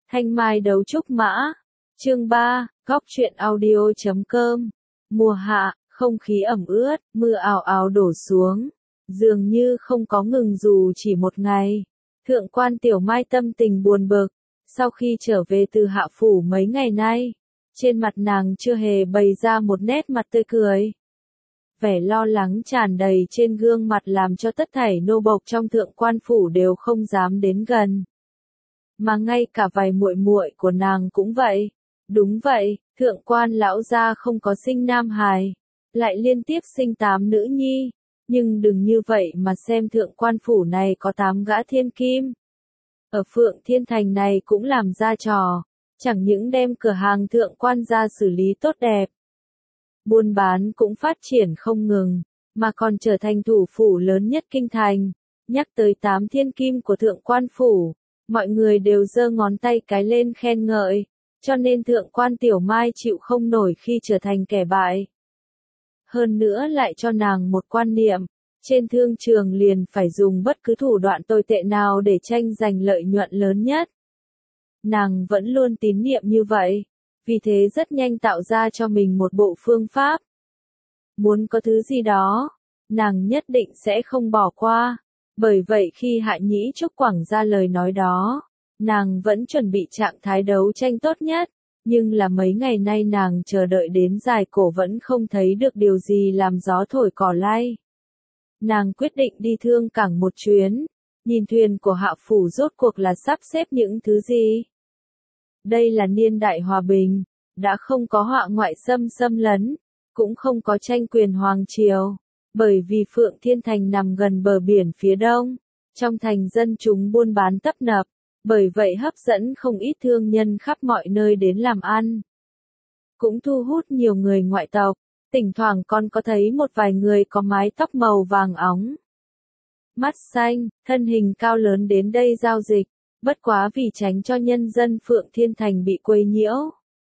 Thanh Mai đấu trúc mã. Chương 3, góc truyện audio.com. Mùa hạ, không khí ẩm ướt, mưa ào ào đổ xuống. Dường như không có ngừng dù chỉ một ngày. Thượng quan Tiểu Mai tâm tình buồn bực. Sau khi trở về từ Hạ Phủ mấy ngày nay, trên mặt nàng chưa hề bày ra một nét mặt tươi cười. Vẻ lo lắng tràn đầy trên gương mặt làm cho tất thảy nô bộc trong Thượng quan Phủ đều không dám đến gần. Mà ngay cả vài muội muội của nàng cũng vậy. Đúng vậy, Thượng quan lão gia không có sinh nam hài, lại liên tiếp sinh 8 nữ nhi. Nhưng đừng như vậy mà xem Thượng quan Phủ này có 8 gã thiên kim. Ở Phượng Thiên Thành này cũng làm ra trò, chẳng những đem cửa hàng Thượng quan ra xử lý tốt đẹp. Buôn bán cũng phát triển không ngừng, mà còn trở thành thủ phủ lớn nhất kinh thành. Nhắc tới 8 thiên kim của Thượng quan Phủ, mọi người đều giơ ngón tay cái lên khen ngợi, cho nên Thượng quan Tiểu Mai chịu không nổi khi trở thành kẻ bại. Hơn nữa lại cho nàng một quan niệm, trên thương trường liền phải dùng bất cứ thủ đoạn tồi tệ nào để tranh giành lợi nhuận lớn nhất. Nàng vẫn luôn tín niệm như vậy, vì thế rất nhanh tạo ra cho mình một bộ phương pháp. Muốn có thứ gì đó, nàng nhất định sẽ không bỏ qua. Bởi vậy khi Hạ Nhĩ Trúc quẳng ra lời nói đó, nàng vẫn chuẩn bị trạng thái đấu tranh tốt nhất, nhưng là mấy ngày nay nàng chờ đợi đến dài cổ vẫn không thấy được điều gì làm gió thổi cỏ lay. Nàng quyết định đi Thương Cảng một chuyến, nhìn thuyền của Hạ Phủ rốt cuộc là sắp xếp những thứ gì. Đây là niên đại hòa bình, đã không có họa ngoại xâm lấn, cũng không có tranh quyền hoàng triều. Bởi vì Phượng Thiên Thành nằm gần bờ biển phía đông, trong thành dân chúng buôn bán tấp nập, bởi vậy hấp dẫn không ít thương nhân khắp mọi nơi đến làm ăn. Cũng thu hút nhiều người ngoại tộc, thỉnh thoảng còn có thấy một vài người có mái tóc màu vàng óng. Mắt xanh, thân hình cao lớn đến đây giao dịch, bất quá vì tránh cho nhân dân Phượng Thiên Thành bị quấy nhiễu.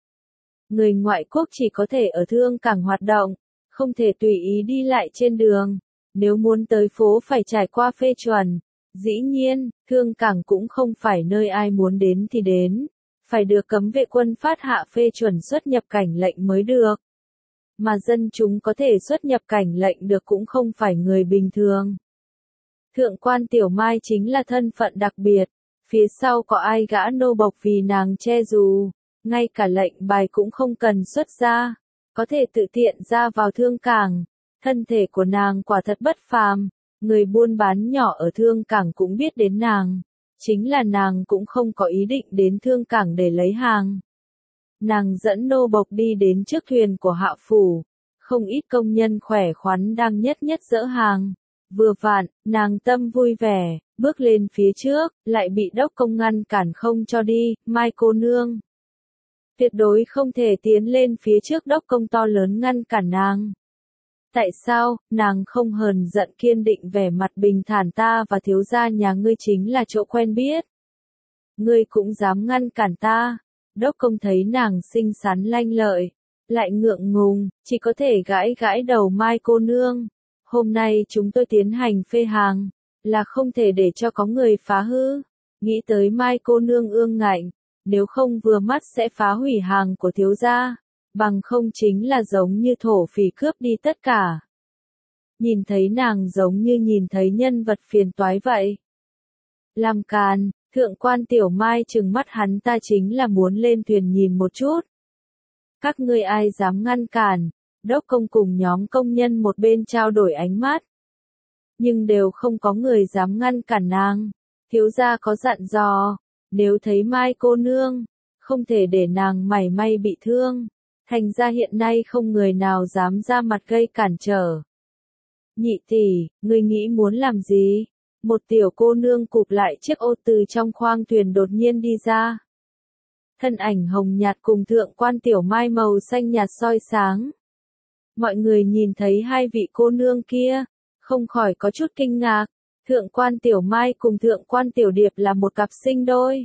Người ngoại quốc chỉ có thể ở Thương Cảng hoạt động, không thể tùy ý đi lại trên đường, nếu muốn tới phố phải trải qua phê chuẩn. Dĩ nhiên, Thương Cảng cũng không phải nơi ai muốn đến thì đến, phải được cấm vệ quân phát hạ phê chuẩn xuất nhập cảnh lệnh mới được. Mà dân chúng có thể xuất nhập cảnh lệnh được cũng không phải người bình thường. Thượng quan Tiểu Mai chính là thân phận đặc biệt, phía sau có ai gã nô bộc vì nàng che dù, ngay cả lệnh bài cũng không cần xuất ra. Có thể tự tiện ra vào Thương Cảng, thân thể của nàng quả thật bất phàm, người buôn bán nhỏ ở Thương Cảng cũng biết đến nàng, chính là nàng cũng không có ý định đến Thương Cảng để lấy hàng. Nàng dẫn nô bộc đi đến trước thuyền của Hạ Phủ, không ít công nhân khỏe khoắn đang nhất dỡ hàng. Vừa vặn, nàng tâm vui vẻ, bước lên phía trước, lại bị đốc công ngăn cản không cho đi. Mai cô nương, tuyệt đối không thể tiến lên phía trước. Đốc công to lớn ngăn cản nàng. Tại sao, nàng không hờn giận kiên định vẻ mặt bình thản, ta và thiếu gia nhà ngươi chính là chỗ quen biết. Ngươi cũng dám ngăn cản ta. Đốc công thấy nàng xinh xắn lanh lợi, lại ngượng ngùng, chỉ có thể gãi đầu. Mai cô nương, hôm nay chúng tôi tiến hành phê hàng, là không thể để cho có người phá hư. Nghĩ tới Mai cô nương ương ngạnh, nếu không vừa mắt sẽ phá hủy hàng của thiếu gia, bằng không chính là giống như thổ phỉ cướp đi tất cả. Nhìn thấy nàng giống như nhìn thấy nhân vật phiền toái vậy. Làm càn, Thượng quan Tiểu Mai trừng mắt hắn, ta chính là muốn lên thuyền nhìn một chút. Các ngươi ai dám ngăn cản? Đốc công cùng nhóm công nhân một bên trao đổi ánh mắt. Nhưng đều không có người dám ngăn cản nàng. Thiếu gia có dặn dò, nếu thấy Mai cô nương, không thể để nàng mảy may bị thương. Thành ra hiện nay không người nào dám ra mặt gây cản trở. Nhị tỷ, ngươi nghĩ muốn làm gì? Một tiểu cô nương cụp lại chiếc ô từ trong khoang thuyền đột nhiên đi ra. Thân ảnh hồng nhạt cùng Thượng quan Tiểu Mai màu xanh nhạt soi sáng. Mọi người nhìn thấy hai vị cô nương kia, không khỏi có chút kinh ngạc. Thượng quan Tiểu Mai cùng Thượng quan Tiểu Điệp là một cặp sinh đôi.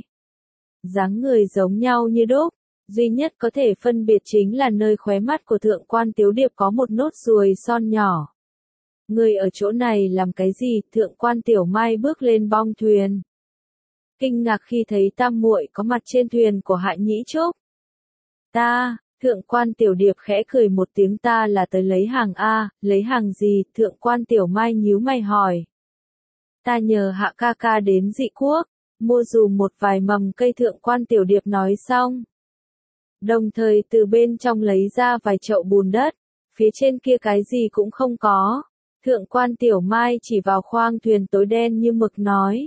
Dáng người giống nhau như đúc, duy nhất có thể phân biệt chính là nơi khóe mắt của Thượng quan Tiểu Điệp có một nốt ruồi son nhỏ. Người ở chỗ này làm cái gì? Thượng quan Tiểu Mai bước lên bong thuyền. kinh ngạc khi thấy tam muội có mặt trên thuyền của Hạ Nhĩ Trúc. Thượng quan Tiểu Điệp khẽ cười một tiếng, ta là tới lấy hàng a, lấy hàng gì? Thượng quan Tiểu Mai nhíu mày hỏi. Ta nhờ Hạ ca ca đến Dị Quốc, mua dùm một vài mầm cây. Thượng quan Tiểu Điệp nói xong, đồng thời từ bên trong lấy ra vài chậu bùn đất, phía trên kia cái gì cũng không có. Thượng quan Tiểu Mai chỉ vào khoang thuyền tối đen như mực nói.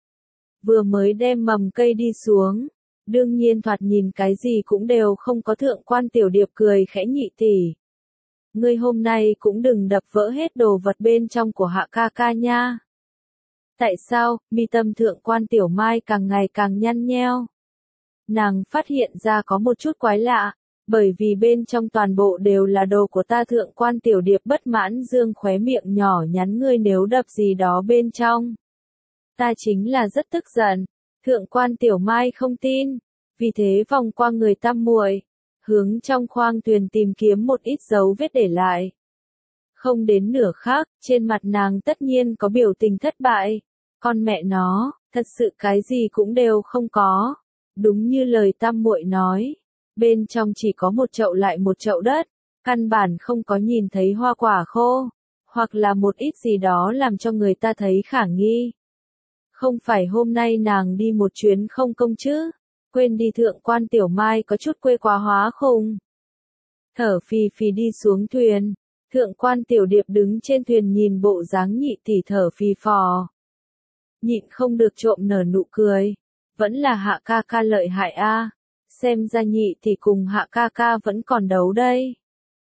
Vừa mới đem mầm cây đi xuống, đương nhiên thoạt nhìn cái gì cũng đều không có. Thượng quan Tiểu Điệp cười khẽ, nhị tỷ, ngươi hôm nay cũng đừng đập vỡ hết đồ vật bên trong của Hạ ca ca nha. Tại sao? Mi tâm Thượng quan Tiểu Mai càng ngày càng nhăn nheo. Nàng phát hiện ra có một chút quái lạ, bởi vì bên trong toàn bộ đều là đồ của ta. Thượng quan Tiểu Điệp bất mãn dương khóe miệng nhỏ nhắn, ngươi nếu đập gì đó bên trong, ta chính là rất tức giận. Thượng quan Tiểu Mai không tin, vì thế vòng qua người tam muội, hướng trong khoang thuyền tìm kiếm một ít dấu vết để lại. Không đến nửa khắc, trên mặt nàng tất nhiên có biểu tình thất bại. Con mẹ nó, thật sự cái gì cũng đều không có. Đúng như lời tam muội nói, bên trong chỉ có một chậu lại một chậu đất, căn bản không có nhìn thấy hoa quả khô, hoặc là một ít gì đó làm cho người ta thấy khả nghi. Không phải hôm nay nàng đi một chuyến không công chứ? Quên đi. Thượng quan Tiểu Mai có chút quê quá hóa khùng. Thở phì phì đi xuống thuyền. Thượng quan Tiểu Điệp đứng trên thuyền nhìn bộ dáng nhị tỷ thở phì phò, nhịn không được trộm nở nụ cười. Vẫn là Hạ ca ca lợi hại a, xem ra nhị tỷ cùng Hạ ca ca vẫn còn đấu đây.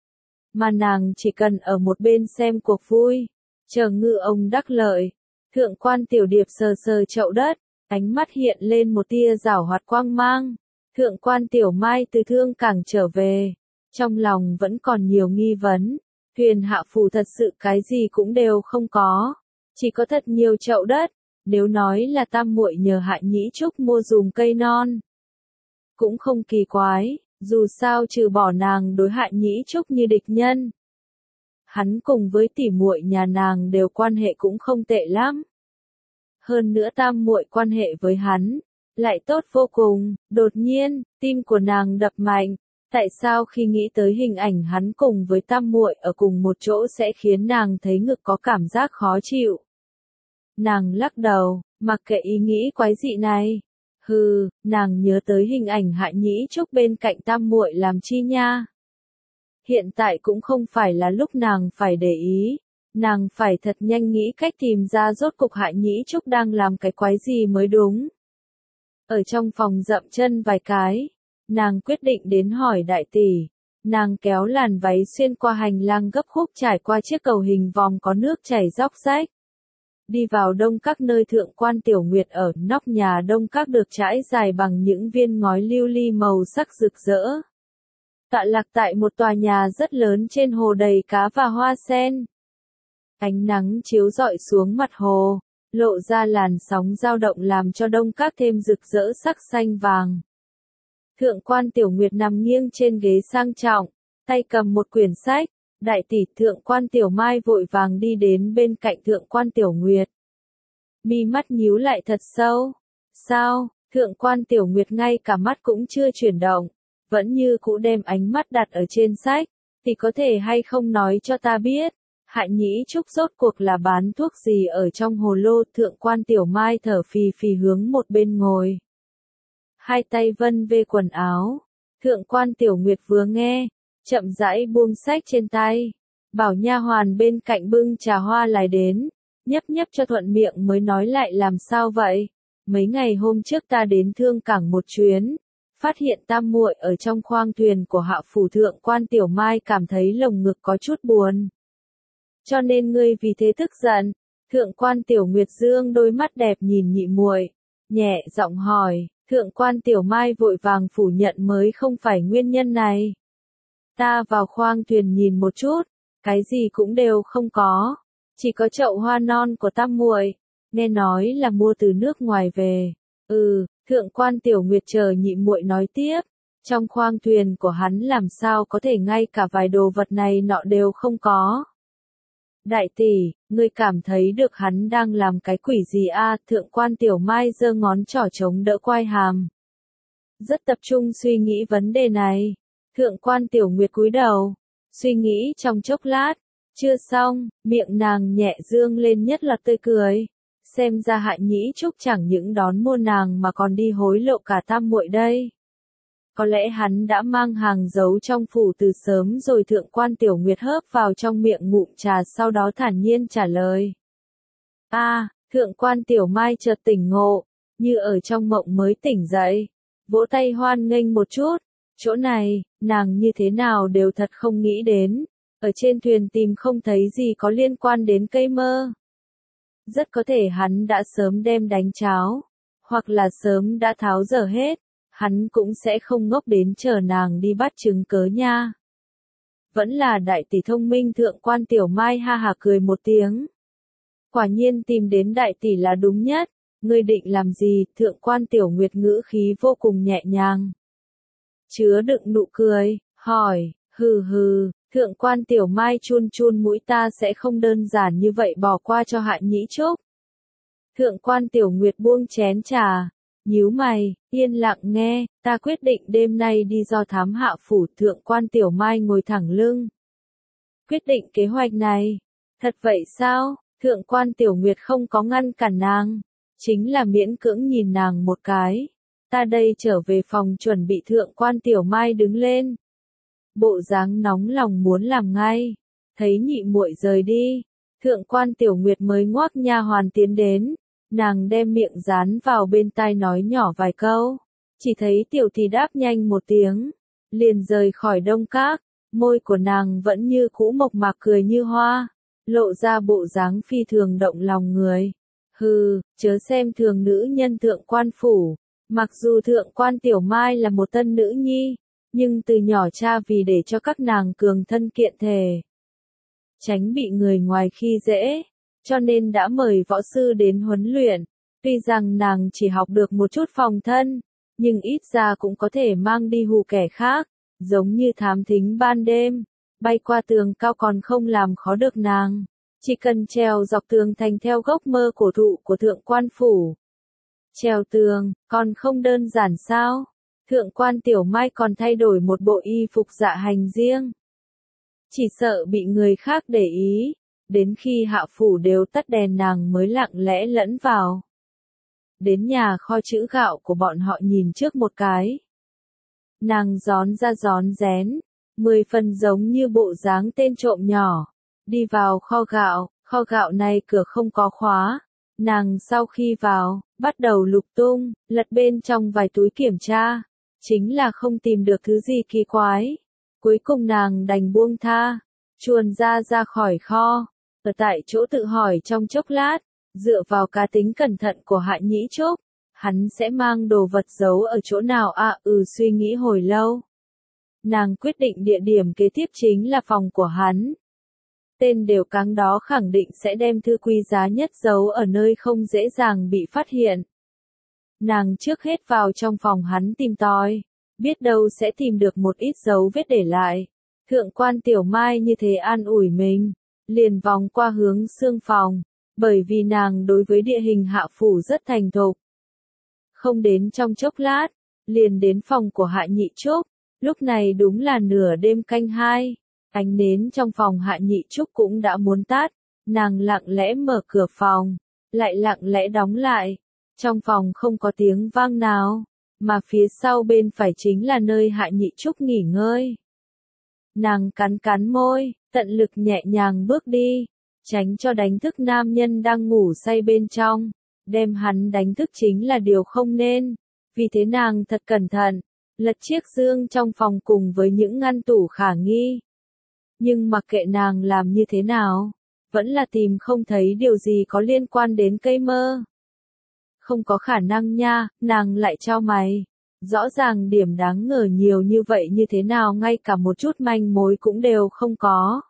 Mà nàng chỉ cần ở một bên xem cuộc vui, chờ ngư ông đắc lợi. Thượng quan Tiểu Điệp sờ sờ chậu đất, ánh mắt hiện lên một tia giảo hoạt quang mang. Thượng quan Tiểu Mai từ Thương Cảng trở về, trong lòng vẫn còn nhiều nghi vấn. Thuyền Hạ phủ thật sự cái gì cũng đều không có, chỉ có thật nhiều chậu đất. Nếu nói là tam muội nhờ Hạ Nhĩ Trúc mua dùm cây non, cũng không kỳ quái, dù sao trừ bỏ nàng đối Hạ Nhĩ Trúc như địch nhân, hắn cùng với tỷ muội nhà nàng đều quan hệ cũng không tệ lắm. Hơn nữa tam muội quan hệ với hắn lại tốt vô cùng. Đột nhiên, tim của nàng đập mạnh. Tại sao khi nghĩ tới hình ảnh hắn cùng với tam muội ở cùng một chỗ sẽ khiến nàng thấy ngực có cảm giác khó chịu? Nàng lắc đầu, mặc kệ ý nghĩ quái dị này. Nàng nhớ tới hình ảnh Hạ Nhĩ Trúc bên cạnh tam muội làm chi nha. Hiện tại cũng không phải là lúc nàng phải để ý. Nàng phải thật nhanh nghĩ cách tìm ra rốt cục Hạ Nhĩ Trúc đang làm cái quái gì mới đúng. Ở trong phòng dậm chân vài cái, nàng quyết định đến hỏi đại tỷ. Nàng kéo làn váy xuyên qua hành lang gấp khúc trải qua chiếc cầu hình vòm có nước chảy róc rách. Đi vào Đông Các nơi Thượng quan Tiểu Nguyệt ở. Nóc nhà Đông Các được trải dài bằng những viên ngói lưu ly màu sắc rực rỡ. Tọa lạc tại một tòa nhà rất lớn trên hồ đầy cá và hoa sen. Ánh nắng chiếu rọi xuống mặt hồ, lộ ra làn sóng dao động làm cho Đông Các thêm rực rỡ sắc xanh vàng. Thượng quan Tiểu Nguyệt nằm nghiêng trên ghế sang trọng, tay cầm một quyển sách. Đại tỷ. Thượng quan Tiểu Mai vội vàng đi đến bên cạnh Thượng quan Tiểu Nguyệt. Mi mắt nhíu lại thật sâu. Sao? Thượng quan Tiểu Nguyệt ngay cả mắt cũng chưa chuyển động, vẫn như cũ đem ánh mắt đặt ở trên sách. Thì có thể hay không nói cho ta biết, Hạ Nhĩ Trúc rốt cuộc là bán thuốc gì ở trong hồ lô? Thượng quan Tiểu Mai thở phì phì hướng một bên ngồi, hai tay vân về quần áo. Thượng quan Tiểu Nguyệt vừa nghe, chậm rãi buông sách trên tay, bảo nha hoàn bên cạnh bưng trà hoa lại đến, nhấp nhấp cho thuận miệng mới nói lại. Làm sao vậy? Mấy ngày hôm trước ta đến Thương Cảng một chuyến, phát hiện tam muội ở trong khoang thuyền của Hạ phủ. Thượng quan Tiểu Mai cảm thấy lồng ngực có chút buồn. Cho nên ngươi vì thế tức giận? Thượng quan Tiểu Nguyệt dương đôi mắt đẹp nhìn nhị muội, nhẹ giọng hỏi. Thượng quan Tiểu Mai vội vàng phủ nhận mới không phải nguyên nhân này. Ta vào khoang thuyền nhìn một chút, cái gì cũng đều không có, chỉ có chậu hoa non của tam muội, nghe nói là mua từ nước ngoài về. Thượng quan Tiểu Nguyệt chờ nhị muội nói tiếp, trong khoang thuyền của hắn làm sao có thể ngay cả vài đồ vật này nọ đều không có. Đại tỷ, ngươi cảm thấy được hắn đang làm cái quỷ gì a? Thượng quan Tiểu Mai giơ ngón trỏ chống đỡ quai hàm. Rất tập trung suy nghĩ vấn đề này. Thượng quan Tiểu Nguyệt cúi đầu, suy nghĩ trong chốc lát. Chưa xong, miệng nàng nhẹ dương lên nhất là tươi cười. Xem ra Hạ Nhĩ Trúc chẳng những đón mua nàng mà còn đi hối lộ cả tam muội đây. Có lẽ hắn đã mang hàng giấu trong phủ từ sớm rồi. Thượng quan Tiểu Nguyệt hớp vào trong miệng ngụm trà sau đó thản nhiên trả lời. Thượng quan Tiểu Mai chợt tỉnh ngộ, như ở trong mộng mới tỉnh dậy. Vỗ tay hoan nghênh một chút, chỗ này, nàng như thế nào đều thật không nghĩ đến. Ở trên thuyền tìm không thấy gì có liên quan đến cây mơ. Rất có thể hắn đã sớm đem đánh cháo, hoặc là sớm đã tháo dở hết. Hắn cũng sẽ không ngốc đến chờ nàng đi bắt chứng cớ nha. Vẫn là đại tỷ thông minh. Thượng quan Tiểu Mai ha hả cười một tiếng. Quả nhiên tìm đến đại tỷ là đúng nhất. Ngươi định làm gì? Thượng quan Tiểu Nguyệt ngữ khí vô cùng nhẹ nhàng, chứa đựng nụ cười, hỏi. Hừ, thượng quan Tiểu Mai chun chun mũi, ta sẽ không đơn giản như vậy bỏ qua cho Hạ Nhĩ Trúc. Thượng quan Tiểu Nguyệt buông chén trà, nhíu mày, yên lặng nghe. Ta quyết định đêm nay đi do thám Hạ phủ. Thượng quan Tiểu Mai ngồi thẳng lưng. Quyết định kế hoạch này. Thật vậy sao? Thượng quan Tiểu Nguyệt không có ngăn cản nàng, chính là miễn cưỡng nhìn nàng một cái. Ta đây trở về phòng chuẩn bị. Thượng quan Tiểu Mai đứng lên, bộ dáng nóng lòng muốn làm ngay. Thấy nhị muội rời đi, Thượng quan Tiểu Nguyệt mới ngoác nha hoàn tiến đến. Nàng đem miệng dán vào bên tai nói nhỏ vài câu. Chỉ thấy Tiểu Thì đáp nhanh một tiếng, liền rời khỏi Đông Các. Môi của nàng vẫn như cũ mộc mạc cười như hoa, lộ ra bộ dáng phi thường động lòng người. Chớ xem thường nữ nhân thượng quan phủ. Mặc dù thượng quan Tiểu Mai là một tân nữ nhi, nhưng từ nhỏ cha vì để cho các nàng cường thân kiện thể, tránh bị người ngoài khi dễ, cho nên đã mời võ sư đến huấn luyện. Tuy rằng nàng chỉ học được một chút phòng thân, nhưng ít ra cũng có thể mang đi hù kẻ khác, giống như thám thính ban đêm, bay qua tường cao còn không làm khó được nàng. Chỉ cần trèo dọc tường thành theo gốc mơ cổ thụ của thượng quan phủ. Trèo tường, còn không đơn giản sao? Thượng quan Tiểu Mai còn thay đổi một bộ y phục dạ hành riêng. Chỉ sợ bị người khác để ý, đến khi hạ phủ đều tắt đèn nàng mới lặng lẽ lẫn vào. Đến nhà kho trữ gạo của bọn họ nhìn trước một cái. Nàng rón ra rón rén, 10 phần giống như bộ dáng tên trộm nhỏ. Đi vào kho gạo này cửa không có khóa. Nàng sau khi vào, bắt đầu lục tung, lật bên trong vài túi kiểm tra. Chính là không tìm được thứ gì kỳ quái. Cuối cùng nàng đành buông tha, chuồn ra khỏi kho. Ở tại chỗ tự hỏi trong chốc lát, dựa vào cá tính cẩn thận của Hạ Nhĩ Trúc, hắn sẽ mang đồ vật giấu ở chỗ nào suy nghĩ hồi lâu. Nàng quyết định địa điểm kế tiếp chính là phòng của hắn. Tên đều cáng đó khẳng định sẽ đem thư quý giá nhất giấu ở nơi không dễ dàng bị phát hiện. Nàng trước hết vào trong phòng hắn tìm tòi, biết đâu sẽ tìm được một ít dấu vết để lại. Thượng quan Tiểu Mai như thế an ủi mình, liền vòng qua hướng xương phòng, bởi vì nàng đối với địa hình hạ phủ rất thành thục. Không đến trong chốc lát, liền đến phòng của Hạ Nhĩ Trúc. Lúc này đúng là nửa đêm canh 2. Ánh nến trong phòng Hạ Nhĩ Trúc cũng đã muốn tắt. Nàng lặng lẽ mở cửa phòng, lại lặng lẽ đóng lại. Trong phòng không có tiếng vang nào, mà phía sau bên phải chính là nơi Hạ Nhĩ Trúc nghỉ ngơi. Nàng cắn môi, tận lực nhẹ nhàng bước đi, tránh cho đánh thức nam nhân đang ngủ say bên trong. Đem hắn đánh thức chính là điều không nên. Vì thế nàng thật cẩn thận, lật chiếc giường trong phòng cùng với những ngăn tủ khả nghi. Nhưng mặc kệ nàng làm như thế nào, vẫn là tìm không thấy điều gì có liên quan đến cây mơ. Không có khả năng nha, nàng lại chau mày. Rõ ràng điểm đáng ngờ nhiều như vậy như thế nào ngay cả một chút manh mối cũng đều không có.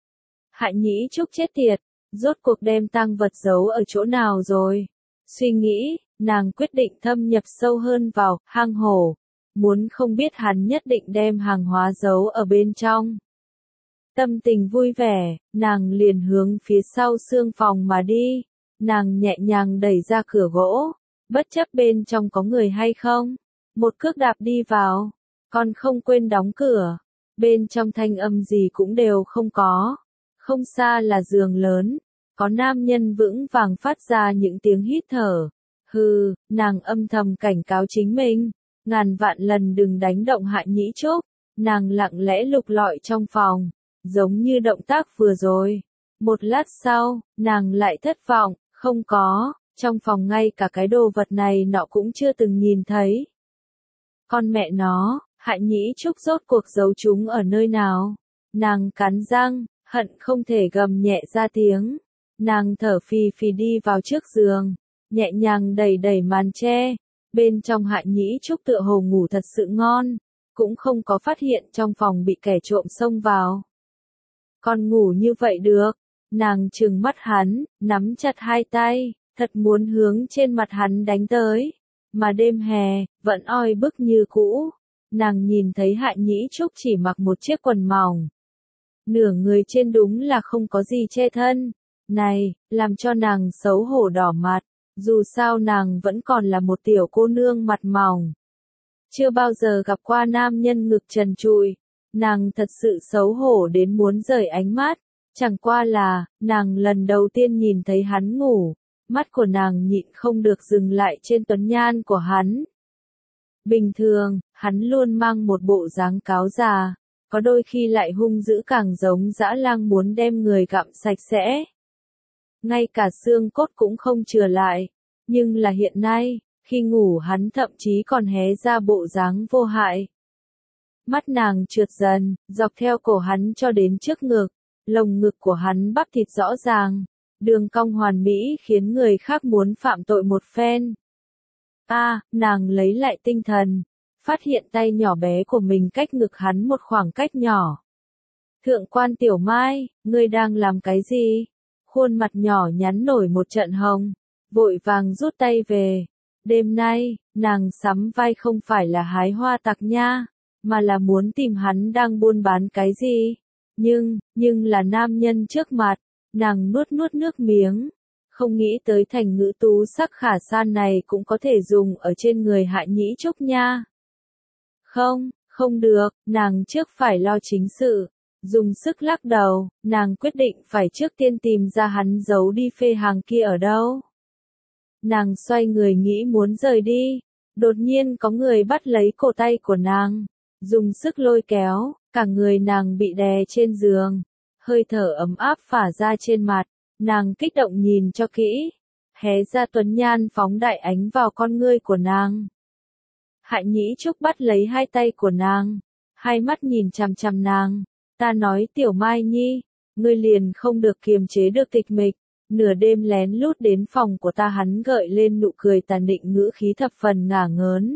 Hạ Nhĩ Trúc chết tiệt, rốt cuộc đem tang vật giấu ở chỗ nào rồi? Suy nghĩ, nàng quyết định thâm nhập sâu hơn vào hang hổ, muốn không biết hắn nhất định đem hàng hóa giấu ở bên trong. Tâm tình vui vẻ, nàng liền hướng phía sau xương phòng mà đi. Nàng nhẹ nhàng đẩy ra cửa gỗ, bất chấp bên trong có người hay không. Một cước đạp đi vào, còn không quên đóng cửa. Bên trong thanh âm gì cũng đều không có. Không xa là giường lớn, có nam nhân vững vàng phát ra những tiếng hít thở. Hừ, nàng âm thầm cảnh cáo chính mình, ngàn vạn lần đừng đánh động Hạ Nhĩ Trúc. Nàng lặng lẽ lục lọi trong phòng, giống như động tác vừa rồi. Một lát sau, nàng lại thất vọng, không có, trong phòng ngay cả cái đồ vật này nọ cũng chưa từng nhìn thấy. Con mẹ nó, Hạ Nhĩ Trúc rốt cuộc giấu chúng ở nơi nào? Nàng cắn răng, hận không thể gầm nhẹ ra tiếng. Nàng thở phì phì đi vào trước giường, nhẹ nhàng đẩy đẩy màn che. Bên trong Hạ Nhĩ Trúc tựa hồ ngủ thật sự ngon, cũng không có phát hiện trong phòng bị kẻ trộm xông vào. Còn ngủ như vậy được, nàng trừng mắt hắn, nắm chặt hai tay, thật muốn hướng trên mặt hắn đánh tới. Mà đêm hè, vẫn oi bức như cũ, nàng nhìn thấy Hạ Nhĩ Trúc chỉ mặc một chiếc quần mỏng. Nửa người trên đúng là không có gì che thân. Này, làm cho nàng xấu hổ đỏ mặt, dù sao nàng vẫn còn là một tiểu cô nương mặt mỏng. Chưa bao giờ gặp qua nam nhân ngực trần trụi, nàng thật sự xấu hổ đến muốn rời ánh mắt. Chẳng qua là, nàng lần đầu tiên nhìn thấy hắn ngủ, mắt của nàng nhịn không được dừng lại trên tuấn nhan của hắn. Bình thường, hắn luôn mang một bộ dáng cáo già, có đôi khi lại hung dữ càng giống dã lang muốn đem người gặm sạch sẽ. Ngay cả xương cốt cũng không chừa lại, nhưng là hiện nay, khi ngủ hắn thậm chí còn hé ra bộ dáng vô hại. Mắt nàng trượt dần, dọc theo cổ hắn cho đến trước ngực, lồng ngực của hắn bắp thịt rõ ràng, đường cong hoàn mỹ khiến người khác muốn phạm tội một phen. Nàng lấy lại tinh thần, phát hiện tay nhỏ bé của mình cách ngực hắn một khoảng cách nhỏ. Thượng quan Tiểu Mai, ngươi đang làm cái gì? Khuôn mặt nhỏ nhắn nổi một trận hồng, vội vàng rút tay về. Đêm nay, nàng sắm vai không phải là hái hoa tặc nha, mà là muốn tìm hắn đang buôn bán cái gì. Nhưng là nam nhân trước mặt, nàng nuốt nuốt nước miếng. Không nghĩ tới thành ngữ tú sắc khả san này cũng có thể dùng ở trên người Hạ Nhĩ Trúc nha. Không được, nàng trước phải lo chính sự. Dùng sức lắc đầu, nàng quyết định phải trước tiên tìm ra hắn giấu đi phê hàng kia ở đâu. Nàng xoay người nghĩ muốn rời đi, đột nhiên có người bắt lấy cổ tay của nàng, dùng sức lôi kéo, cả người nàng bị đè trên giường, hơi thở ấm áp phả ra trên mặt, nàng kích động nhìn cho kỹ, hé ra tuấn nhan phóng đại ánh vào con ngươi của nàng. Hạ Nhĩ Trúc bắt lấy hai tay của nàng, hai mắt nhìn chằm chằm nàng. Ta nói Tiểu Mai Nhi, ngươi liền không được kiềm chế được tịch mịch, nửa đêm lén lút đến phòng của ta. Hắn gợi lên nụ cười tàn định, ngữ khí thập phần ngả ngớn.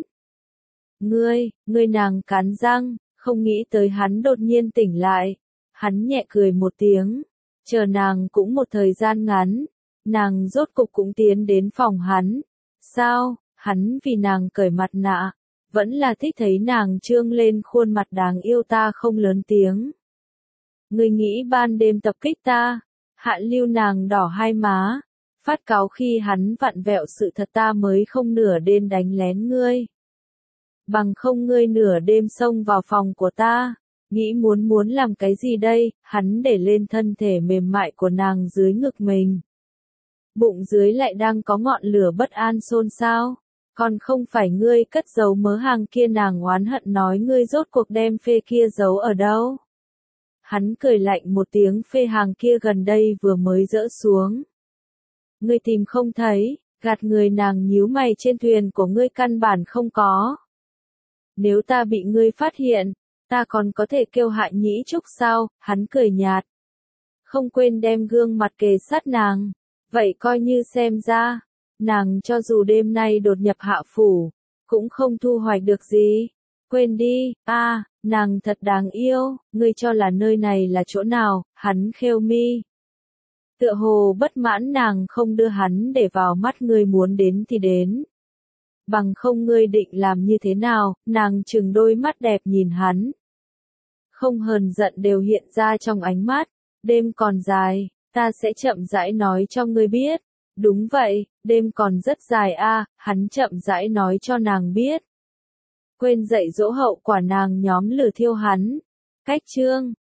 Ngươi nàng cắn răng, không nghĩ tới hắn đột nhiên tỉnh lại. Hắn nhẹ cười một tiếng, chờ nàng cũng một thời gian ngắn, nàng rốt cục cũng tiến đến phòng hắn. Sao, hắn vì nàng cởi mặt nạ, vẫn là thích thấy nàng trương lên khuôn mặt đáng yêu. Ta không lớn tiếng. Ngươi nghĩ ban đêm tập kích ta? Hạ Lưu nàng đỏ hai má, phát cáu khi hắn vặn vẹo sự thật. Ta mới không nửa đêm đánh lén ngươi. Bằng không ngươi nửa đêm xông vào phòng của ta, nghĩ muốn làm cái gì đây? Hắn để lên thân thể mềm mại của nàng dưới ngực mình. Bụng dưới lại đang có ngọn lửa bất an xôn xao. Còn không phải ngươi cất giấu mớ hàng kia? Nàng oán hận nói, ngươi rốt cuộc đem phê kia giấu ở đâu? Hắn cười lạnh một tiếng, phê hàng kia gần đây vừa mới dỡ xuống. Ngươi tìm không thấy, gạt người. Nàng nhíu mày, trên thuyền của ngươi căn bản không có. Nếu ta bị ngươi phát hiện, ta còn có thể kêu Hạ Nhĩ Trúc sao? Hắn cười nhạt, không quên đem gương mặt kề sát nàng. Vậy coi như xem ra, nàng cho dù đêm nay đột nhập Hạ phủ, cũng không thu hoạch được gì. Quên đi, nàng thật đáng yêu, ngươi cho là nơi này là chỗ nào? Hắn khêu mi. Tựa hồ bất mãn nàng không đưa hắn để vào mắt. Ngươi muốn đến thì đến. Bằng không ngươi định làm như thế nào? Nàng trừng đôi mắt đẹp nhìn hắn. không hờn giận đều hiện ra trong ánh mắt. Đêm còn dài, ta sẽ chậm rãi nói cho ngươi biết. Đúng vậy, đêm còn rất dài a, hắn chậm rãi nói cho nàng biết. Quên dạy dỗ hậu quả nàng nhóm lửa thiêu hắn. Cách chương